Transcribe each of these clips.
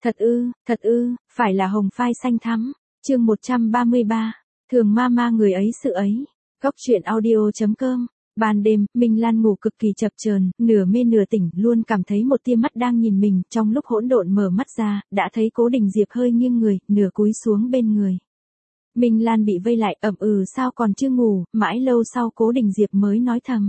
Thật ư, phải là hồng phai xanh thắm. Chương 133. Thường ma người ấy sự ấy. Góc truyện audio.com. Ban đêm, Minh Lan ngủ cực kỳ chập chờn, nửa mê nửa tỉnh, luôn cảm thấy một tia mắt đang nhìn mình, trong lúc hỗn độn mở mắt ra, đã thấy Cố Đình Diệp hơi nghiêng người, nửa cúi xuống bên người. Minh Lan bị vây lại, sao còn chưa ngủ, mãi lâu sau Cố Đình Diệp mới nói thầm.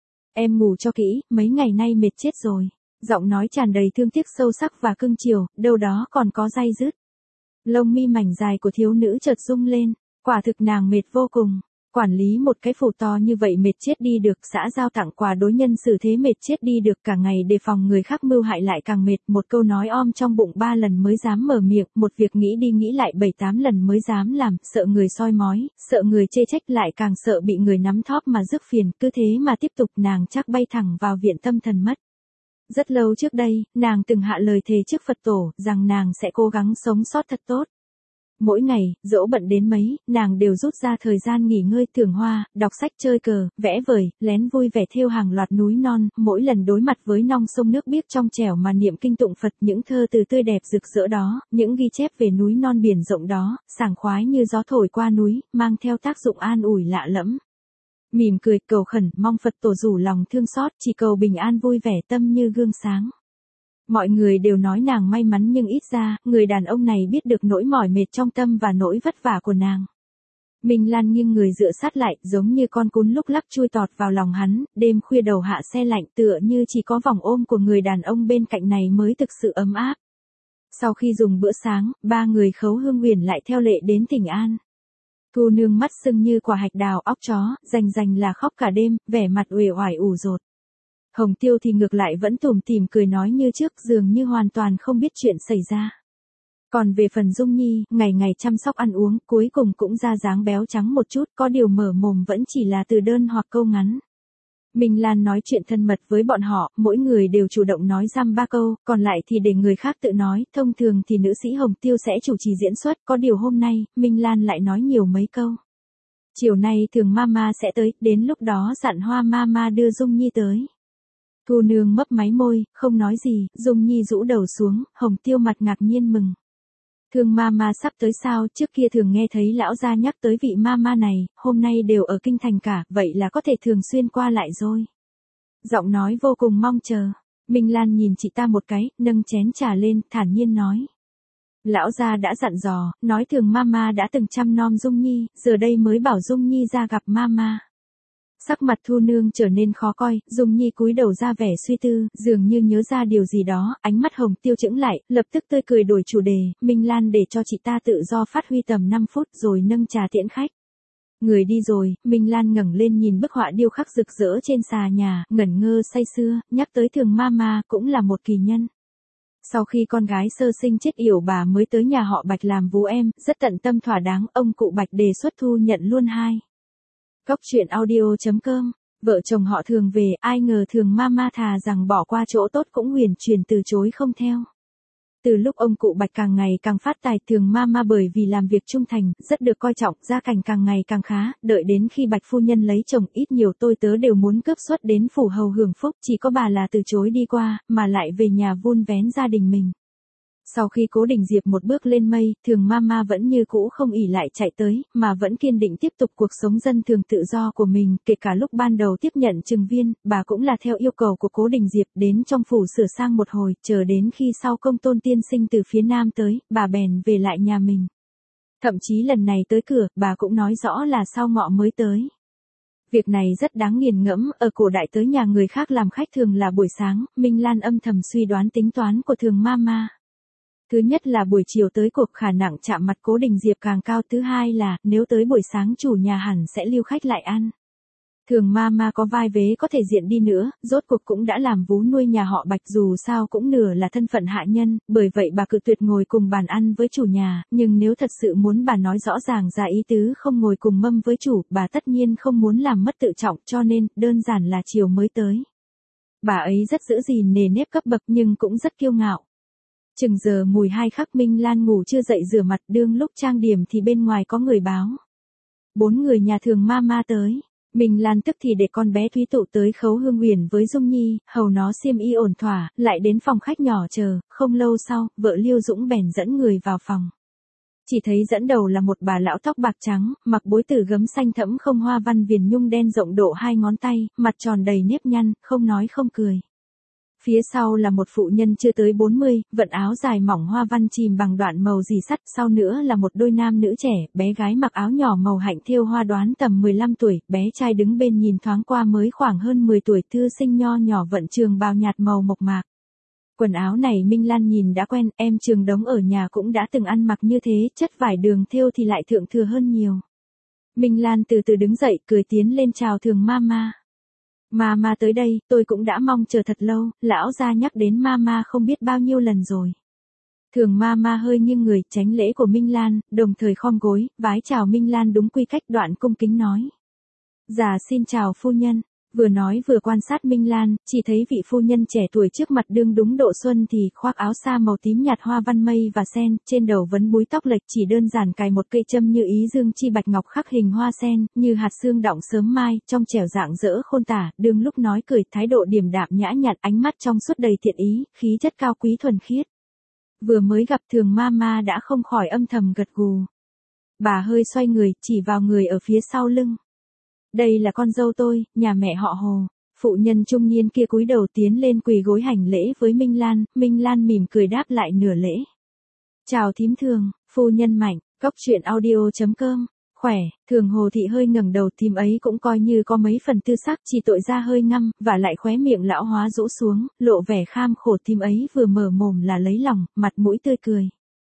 Em ngủ cho kỹ, mấy ngày nay mệt chết rồi. Giọng nói tràn đầy thương tiếc sâu sắc và cưng chiều, đâu đó còn có day dứt. Lông mi mảnh dài của thiếu nữ chợt rung lên, quả thực nàng mệt vô cùng. Quản lý một cái phủ to như vậy mệt chết đi được, xã giao tặng quà đối nhân xử thế mệt chết đi được, cả ngày đề phòng người khác mưu hại lại càng mệt, một câu nói om trong bụng 3 lần mới dám mở miệng, một việc nghĩ đi nghĩ lại 7-8 lần mới dám làm, sợ người soi mói, sợ người chê trách, lại càng sợ bị người nắm thóp mà rước phiền, cứ thế mà tiếp tục nàng chắc bay thẳng vào viện tâm thần mất. Rất lâu trước đây, nàng từng hạ lời thề trước Phật tổ, rằng nàng sẽ cố gắng sống sót thật tốt. Mỗi ngày, dẫu bận đến mấy, nàng đều rút ra thời gian nghỉ ngơi thưởng hoa, đọc sách chơi cờ, vẽ vời, lén vui vẻ thêu hàng loạt núi non, mỗi lần đối mặt với non sông nước biếc trong trẻo mà niệm kinh tụng Phật, những thơ từ tươi đẹp rực rỡ đó, những ghi chép về núi non biển rộng đó, sảng khoái như gió thổi qua núi, mang theo tác dụng an ủi lạ lẫm. Mỉm cười, cầu khẩn, mong Phật tổ rủ lòng thương xót, chỉ cầu bình an vui vẻ, tâm như gương sáng. Mọi người đều nói nàng may mắn, nhưng ít ra, người đàn ông này biết được nỗi mỏi mệt trong tâm và nỗi vất vả của nàng. Minh Lan nghiêng người dựa sát lại, giống như con cún lúc lắc chui tọt vào lòng hắn, đêm khuya đầu hạ se lạnh, tựa như chỉ có vòng ôm của người đàn ông bên cạnh này mới thực sự ấm áp. Sau khi dùng bữa sáng, ba người Khấu Hương Huyền lại theo lệ đến Thỉnh An. Thu Nương mắt sưng như quả hạch đào, óc chó, rành là khóc cả đêm, vẻ mặt uể oải ủ rột. Hồng Tiêu thì ngược lại vẫn tủm tỉm cười nói như trước, dường như hoàn toàn không biết chuyện xảy ra. Còn về phần Dung Nhi, ngày ngày chăm sóc ăn uống, cuối cùng cũng ra dáng béo trắng một chút, có điều mở mồm vẫn chỉ là từ đơn hoặc câu ngắn. Minh Lan nói chuyện thân mật với bọn họ, mỗi người đều chủ động nói dăm ba câu, còn lại thì để người khác tự nói, thông thường thì nữ sĩ Hồng Tiêu sẽ chủ trì diễn xuất, có điều hôm nay, Minh Lan lại nói nhiều mấy câu. Chiều nay Thường Mama sẽ tới, đến lúc đó dặn Hoa Mama đưa Dung Nhi tới. Thu Nương mấp máy môi, không nói gì, Dung Nhi rũ đầu xuống, Hồng Tiêu mặt ngạc nhiên mừng. Thường Mama sắp tới sao, trước kia thường nghe thấy lão gia nhắc tới vị Mama này, hôm nay đều ở kinh thành cả, vậy là có thể thường xuyên qua lại rồi. Giọng nói vô cùng mong chờ. Minh Lan nhìn chị ta một cái, nâng chén trà lên, thản nhiên nói. Lão gia đã dặn dò, nói Thường Mama đã từng chăm nom Dung Nhi, giờ đây mới bảo Dung Nhi ra gặp Mama. Sắc mặt Thu Nương trở nên khó coi, Dung Nhi cúi đầu ra vẻ suy tư, dường như nhớ ra điều gì đó, ánh mắt Hồng Tiêu chững lại, lập tức tươi cười đổi chủ đề, Minh Lan để cho chị ta tự do phát huy tầm 5 phút rồi nâng trà tiễn khách. Người đi rồi, Minh Lan ngẩng lên nhìn bức họa điêu khắc rực rỡ trên xà nhà, ngẩn ngơ say sưa, nhắc tới Thường Mama cũng là một kỳ nhân. Sau khi con gái sơ sinh chết yểu bà mới tới nhà họ Bạch làm vú em, rất tận tâm thỏa đáng, ông cụ Bạch đề xuất thu nhận luôn hai. Góc truyện audio.com. Vợ chồng họ Thường về, ai ngờ Thường Mama thà rằng bỏ qua chỗ tốt cũng huyền chuyển từ chối không theo. Từ lúc ông cụ Bạch càng ngày càng phát tài, Thường Mama bởi vì làm việc trung thành, rất được coi trọng, gia cảnh càng ngày càng khá, đợi đến khi Bạch phu nhân lấy chồng, ít nhiều tôi tớ đều muốn cướp suất đến phủ hầu hưởng phúc, chỉ có bà là từ chối đi qua, mà lại về nhà vun vén gia đình mình. Sau khi Cố Đình Diệp một bước lên mây, Thường Mama vẫn như cũ không ỷ lại chạy tới, mà vẫn kiên định tiếp tục cuộc sống dân thường tự do của mình, kể cả lúc ban đầu tiếp nhận Trừng Viên, bà cũng là theo yêu cầu của Cố Đình Diệp, đến trong phủ sửa sang một hồi, chờ đến khi sau Công Tôn tiên sinh từ phía Nam tới, bà bèn về lại nhà mình. Thậm chí lần này tới cửa, bà cũng nói rõ là sau ngọ mới tới. Việc này rất đáng nghiền ngẫm, ở cổ đại tới nhà người khác làm khách thường là buổi sáng, Minh Lan âm thầm suy đoán tính toán của Thường Mama. Thứ nhất là buổi chiều tới cuộc khả năng chạm mặt Cố Đình Diệp càng cao, thứ hai là, nếu tới buổi sáng chủ nhà hẳn sẽ lưu khách lại ăn. Thường Mama có vai vế có thể diện đi nữa, rốt cuộc cũng đã làm vú nuôi nhà họ Bạch, dù sao cũng nửa là thân phận hạ nhân, bởi vậy bà cự tuyệt ngồi cùng bàn ăn với chủ nhà, nhưng nếu thật sự muốn bà nói rõ ràng ra ý tứ không ngồi cùng mâm với chủ, bà tất nhiên không muốn làm mất tự trọng, cho nên, đơn giản là chiều mới tới. Bà ấy rất giữ gìn nề nếp cấp bậc nhưng cũng rất kiêu ngạo. Chừng giờ mùi 2 khắc, Minh Lan ngủ chưa dậy rửa mặt, đương lúc trang điểm thì bên ngoài có người báo. 4 người nhà Thường Mama tới. Minh Lan tức thì để con bé Thúy Tụ tới Khấu Hương Huyền với Dung Nhi, hầu nó xiêm y ổn thỏa, lại đến phòng khách nhỏ chờ, không lâu sau, vợ Liêu Dũng bèn dẫn người vào phòng. Chỉ thấy dẫn đầu là một bà lão tóc bạc trắng, mặc bối tử gấm xanh thẫm không hoa văn viền nhung đen rộng độ 2 ngón tay, mặt tròn đầy nếp nhăn, không nói không cười. Phía sau là một phụ nhân chưa tới 40, vận áo dài mỏng hoa văn chìm bằng đoạn màu dì sắt, sau nữa là một đôi nam nữ trẻ, bé gái mặc áo nhỏ màu hạnh thêu hoa đoán tầm 15 tuổi, bé trai đứng bên nhìn thoáng qua mới khoảng hơn 10 tuổi, thư sinh nho nhỏ vận trường bào nhạt màu mộc mạc. Quần áo này Minh Lan nhìn đã quen, em Trường Đống ở nhà cũng đã từng ăn mặc như thế, chất vải đường thêu thì lại thượng thừa hơn nhiều. Minh Lan từ từ đứng dậy, cười tiến lên chào Thường Mama. Mama tới đây, tôi cũng đã mong chờ thật lâu, lão gia nhắc đến Mama không biết bao nhiêu lần rồi. Thường Mama hơi nghiêng người, tránh lễ của Minh Lan, đồng thời khom gối, vái chào Minh Lan đúng quy cách, đoạn cung kính nói. Dạ xin chào phu nhân. Vừa nói vừa quan sát Minh Lan, chỉ thấy vị phu nhân trẻ tuổi trước mặt đương đúng độ xuân thì khoác áo sa màu tím nhạt hoa văn mây và sen, trên đầu vấn búi tóc lệch, chỉ đơn giản cài một cây châm như ý dương chi bạch ngọc khắc hình hoa sen, như hạt sương đọng sớm mai, trong trẻo dạng dỡ khôn tả, đương lúc nói cười, thái độ điềm đạm nhã nhặn, ánh mắt trong suốt đầy thiện ý, khí chất cao quý thuần khiết. Vừa mới gặp Thường Mama đã không khỏi âm thầm gật gù. Bà hơi xoay người, chỉ vào người ở phía sau lưng. Đây là con dâu tôi, nhà mẹ họ Hồ. Phụ nhân trung niên kia cúi đầu tiến lên quỳ gối hành lễ với Minh Lan mỉm cười đáp lại nửa lễ. Chào thím Thường, phu nhân Mạnh, cóc truyện audio.com, khỏe, Thường Hồ Thị hơi ngẩng đầu, thím ấy cũng coi như có mấy phần tư sắc, chỉ tội ra hơi ngăm, và lại khóe miệng lão hóa rũ xuống, lộ vẻ kham khổ, thím ấy vừa mở mồm là lấy lòng, mặt mũi tươi cười.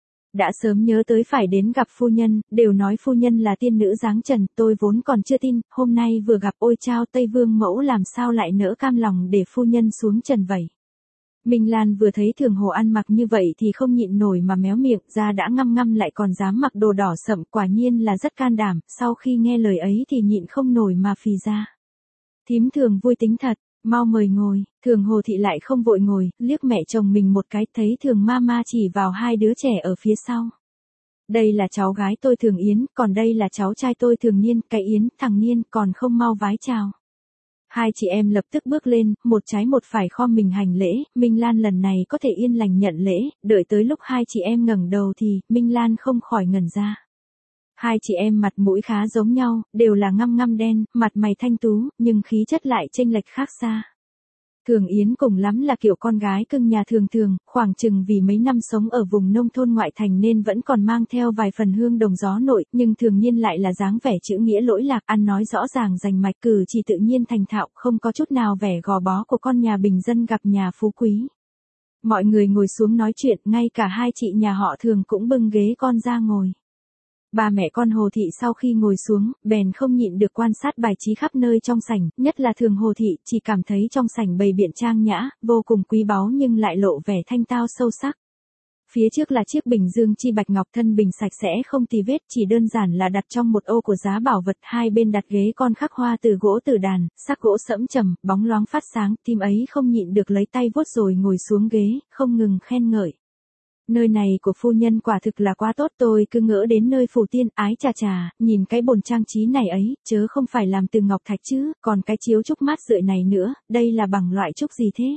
Đã sớm nhớ tới phải đến gặp phu nhân, đều nói phu nhân là tiên nữ dáng trần, tôi vốn còn chưa tin, hôm nay vừa gặp ôi chao Tây Vương mẫu làm sao lại nỡ cam lòng để phu nhân xuống trần vậy. Minh Lan vừa thấy Thường Hồ ăn mặc như vậy thì không nhịn nổi mà méo miệng, da đã ngăm ngăm lại còn dám mặc đồ đỏ sậm, quả nhiên là rất can đảm, sau khi nghe lời ấy thì nhịn không nổi mà phì ra. Thím Thường vui tính thật. Mau mời ngồi. Thường Hồ Thị lại không vội ngồi, liếc mẹ chồng mình một cái, thấy Thường Mama chỉ vào hai đứa trẻ ở phía sau. Đây là cháu gái tôi Thường Yến, còn đây là cháu trai tôi Thường Niên, cái Yến, thằng Niên còn không mau vái chào. Hai chị em lập tức bước lên, một trái một phải khom mình hành lễ, Minh Lan lần này có thể yên lành nhận lễ, đợi tới lúc hai chị em ngẩng đầu thì, Minh Lan không khỏi ngẩn ra. Hai chị em mặt mũi khá giống nhau, đều là ngăm ngăm đen, mặt mày thanh tú, nhưng khí chất lại chênh lệch khác xa. Thường Yến cùng lắm là kiểu con gái cưng nhà Thường Thường, khoảng chừng vì mấy năm sống ở vùng nông thôn ngoại thành nên vẫn còn mang theo vài phần hương đồng gió nội, nhưng Thường Nhiên lại là dáng vẻ chữ nghĩa lỗi lạc, ăn nói rõ ràng rành mạch, cử chỉ tự nhiên thành thạo, không có chút nào vẻ gò bó của con nhà bình dân gặp nhà phú quý. Mọi người ngồi xuống nói chuyện, ngay cả hai chị nhà họ Thường cũng bưng ghế con ra ngồi. Ba mẹ con Hồ Thị sau khi ngồi xuống, bèn không nhịn được quan sát bài trí khắp nơi trong sảnh, nhất là Thường Hồ Thị, chỉ cảm thấy trong sảnh bày biện trang nhã, vô cùng quý báu nhưng lại lộ vẻ thanh tao sâu sắc. Phía trước là chiếc bình dương chi bạch ngọc, thân bình sạch sẽ không tì vết, chỉ đơn giản là đặt trong một ô của giá bảo vật, hai bên đặt ghế con khắc hoa từ gỗ tử đàn, sắc gỗ sẫm trầm, bóng loáng phát sáng, tim ấy không nhịn được lấy tay vuốt rồi ngồi xuống ghế, không ngừng khen ngợi. Nơi này của phu nhân quả thực là quá tốt, tôi cứ ngỡ đến nơi phù tiên, ái chà chà, nhìn cái bồn trang trí này ấy, chớ không phải làm từ ngọc thạch chứ, còn cái chiếu trúc mát rượi này nữa, đây là bằng loại trúc gì thế?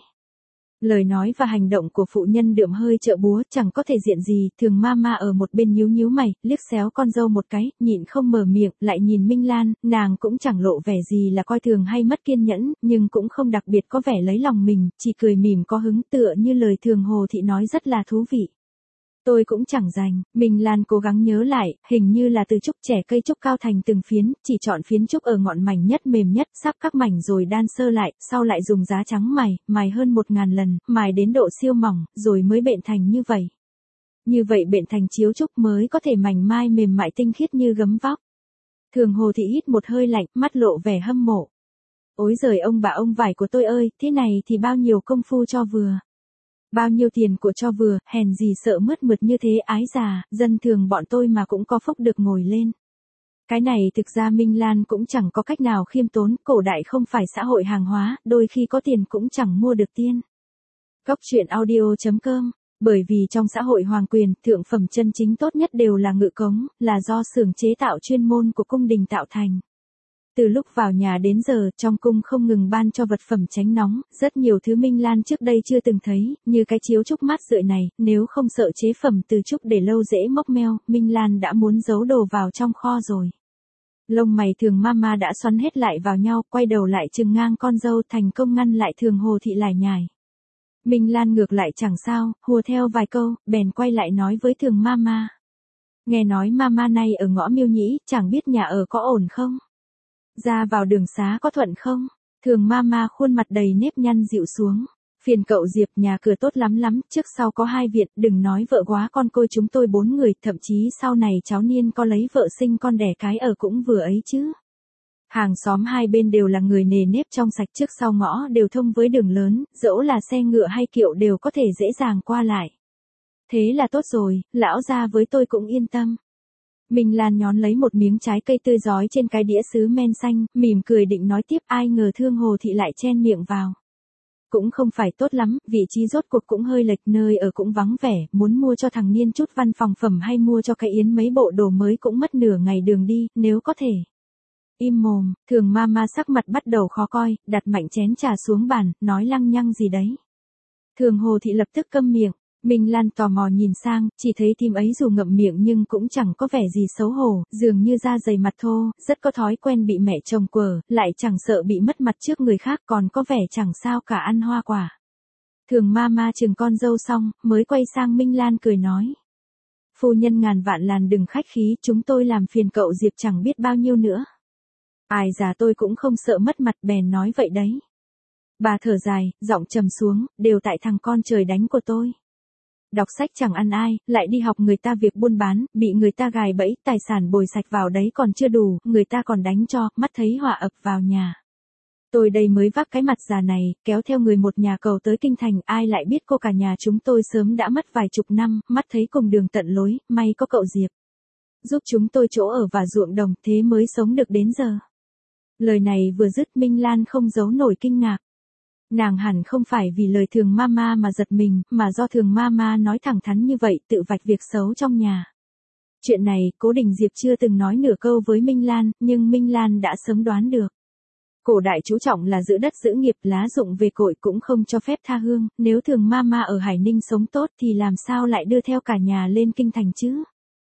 Lời nói và hành động của phụ nhân đượm hơi trợ búa, chẳng có thể diện gì, Thường Mama ở một bên nhíu nhíu mày, liếc xéo con dâu một cái, nhịn không mở miệng, lại nhìn Minh Lan, nàng cũng chẳng lộ vẻ gì là coi thường hay mất kiên nhẫn, nhưng cũng không đặc biệt có vẻ lấy lòng mình, chỉ cười mỉm có hứng, tựa như lời Thường Hồ Thị nói rất là thú vị. Tôi cũng chẳng rành, Minh Lan cố gắng nhớ lại, hình như là từ trúc trẻ, cây trúc cao thành từng phiến, chỉ chọn phiến trúc ở ngọn mảnh nhất mềm nhất, sắp các mảnh rồi đan sơ lại, sau lại dùng giá trắng mài hơn 1000 lần, mài đến độ siêu mỏng, rồi mới bện thành như vậy. Như vậy bện thành chiếu trúc mới có thể mảnh mai mềm mại tinh khiết như gấm vóc. Thường Hồ Thị hít một hơi lạnh, mắt lộ vẻ hâm mộ. Ối giời ông bà ông vải của tôi ơi, thế này thì bao nhiêu công phu cho vừa. Bao nhiêu tiền của cho vừa, hèn gì sợ mướt mượt như thế, ái già, dân thường bọn tôi mà cũng có phúc được ngồi lên. Cái này thực ra Minh Lan cũng chẳng có cách nào khiêm tốn, cổ đại không phải xã hội hàng hóa, đôi khi có tiền cũng chẳng mua được tiên. Cóc truyện audio.com, bởi vì trong xã hội hoàng quyền, thượng phẩm chân chính tốt nhất đều là ngự cống, là do xưởng chế tạo chuyên môn của cung đình tạo thành. Từ lúc vào nhà đến giờ, trong cung không ngừng ban cho vật phẩm tránh nóng, rất nhiều thứ Minh Lan trước đây chưa từng thấy, như cái chiếu trúc mát rượi này, nếu không sợ chế phẩm từ trúc để lâu dễ mốc meo, Minh Lan đã muốn giấu đồ vào trong kho rồi. Lông mày Thường Mama đã xoắn hết lại vào nhau, quay đầu lại trừng ngang con dâu, thành công ngăn lại Thường Hồ Thị lải nhải. Minh Lan ngược lại chẳng sao, hùa theo vài câu, bèn quay lại nói với Thường Mama. Nghe nói Mama này ở ngõ Miêu Nhĩ, chẳng biết nhà ở có ổn không? Ra vào đường xá có thuận không? Thường Mama khuôn mặt đầy nếp nhăn dịu xuống. Phiền cậu Diệp, nhà cửa tốt lắm, trước sau có 2 viện, đừng nói vợ quá con côi chúng tôi 4 người, thậm chí sau này cháu Niên có lấy vợ sinh con đẻ cái ở cũng vừa ấy chứ. Hàng xóm hai bên đều là người nề nếp trong sạch, trước sau ngõ đều thông với đường lớn, dẫu là xe ngựa hay kiệu đều có thể dễ dàng qua lại. Thế là tốt rồi, lão gia với tôi cũng yên tâm. Minh Lan nhón lấy một miếng trái cây tươi rói trên cái đĩa sứ men xanh, mỉm cười định nói tiếp, ai ngờ Thương Hồ Thị lại chen miệng vào. Cũng không phải tốt lắm, vị trí rốt cuộc cũng hơi lệch, nơi ở cũng vắng vẻ, muốn mua cho thằng Niên chút văn phòng phẩm hay mua cho cái Yến mấy bộ đồ mới cũng mất nửa ngày đường đi, nếu có thể. Im mồm, Thường Mama sắc mặt bắt đầu khó coi, đặt mạnh chén trà xuống bàn, nói lăng nhăng gì đấy. Thường Hồ Thị lập tức câm miệng. Minh Lan tò mò nhìn sang, chỉ thấy thím ấy dù ngậm miệng nhưng cũng chẳng có vẻ gì xấu hổ, dường như da dày mặt thô, rất có thói quen bị mẹ chồng quở, lại chẳng sợ bị mất mặt trước người khác, còn có vẻ chẳng sao cả, ăn hoa quả. Thường Mama chừng con dâu xong, mới quay sang Minh Lan cười nói. Phu nhân ngàn vạn làn đừng khách khí, chúng tôi làm phiền cậu Diệp chẳng biết bao nhiêu nữa. Ai già tôi cũng không sợ mất mặt, bèn nói vậy đấy. Bà thở dài, giọng trầm xuống, đều tại thằng con trời đánh của tôi. Đọc sách chẳng ăn ai, lại đi học người ta việc buôn bán, bị người ta gài bẫy, tài sản bồi sạch vào đấy còn chưa đủ, người ta còn đánh cho, mắt thấy họa ập vào nhà. Tôi đây mới vác cái mặt già này, kéo theo người một nhà cầu tới kinh thành, ai lại biết cô cả nhà chúng tôi sớm đã mất vài chục năm, mắt thấy cùng đường tận lối, may có cậu Diệp. Giúp chúng tôi chỗ ở và ruộng đồng, thế mới sống được đến giờ. Lời này vừa dứt, Minh Lan không giấu nổi kinh ngạc. Nàng hẳn không phải vì lời Thường Mama mà giật mình, mà do Thường Mama nói thẳng thắn như vậy, tự vạch việc xấu trong nhà. Chuyện này, Cố Đình Diệp chưa từng nói nửa câu với Minh Lan, nhưng Minh Lan đã sớm đoán được. Cổ đại chú trọng là giữ đất giữ nghiệp, lá dụng về cội cũng không cho phép tha hương, nếu Thường Mama ở Hải Ninh sống tốt thì làm sao lại đưa theo cả nhà lên kinh thành chứ?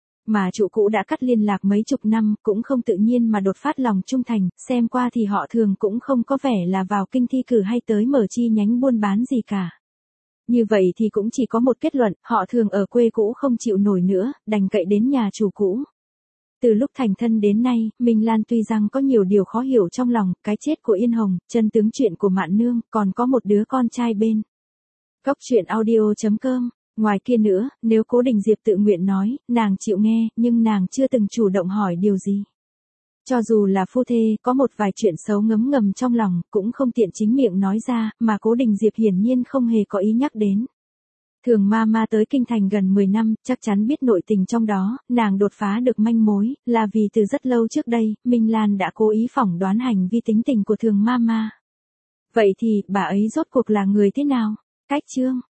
Mà chủ cũ đã cắt liên lạc mấy chục năm, cũng không tự nhiên mà đột phát lòng trung thành, xem qua thì họ Thường cũng không có vẻ là vào kinh thi cử hay tới mở chi nhánh buôn bán gì cả. Như vậy thì cũng chỉ có một kết luận, họ Thường ở quê cũ không chịu nổi nữa, đành cậy đến nhà chủ cũ. Từ lúc thành thân đến nay, Minh Lan tuy rằng có nhiều điều khó hiểu trong lòng, cái chết của Yên Hồng, chân tướng chuyện của Mạn Nương, còn có một đứa con trai bên. Góc truyện audio.com. Ngoài kia nữa, nếu Cố Đình Diệp tự nguyện nói, nàng chịu nghe, nhưng nàng chưa từng chủ động hỏi điều gì. Cho dù là phu thê, có một vài chuyện xấu ngấm ngầm trong lòng, cũng không tiện chính miệng nói ra, mà Cố Đình Diệp hiển nhiên không hề có ý nhắc đến. Thường Mama tới kinh thành gần 10 năm, chắc chắn biết nội tình trong đó, nàng đột phá được manh mối, là vì từ rất lâu trước đây, Minh Lan đã cố ý phỏng đoán hành vi tính tình của Thường Mama. Vậy thì, bà ấy rốt cuộc là người thế nào? Cách chương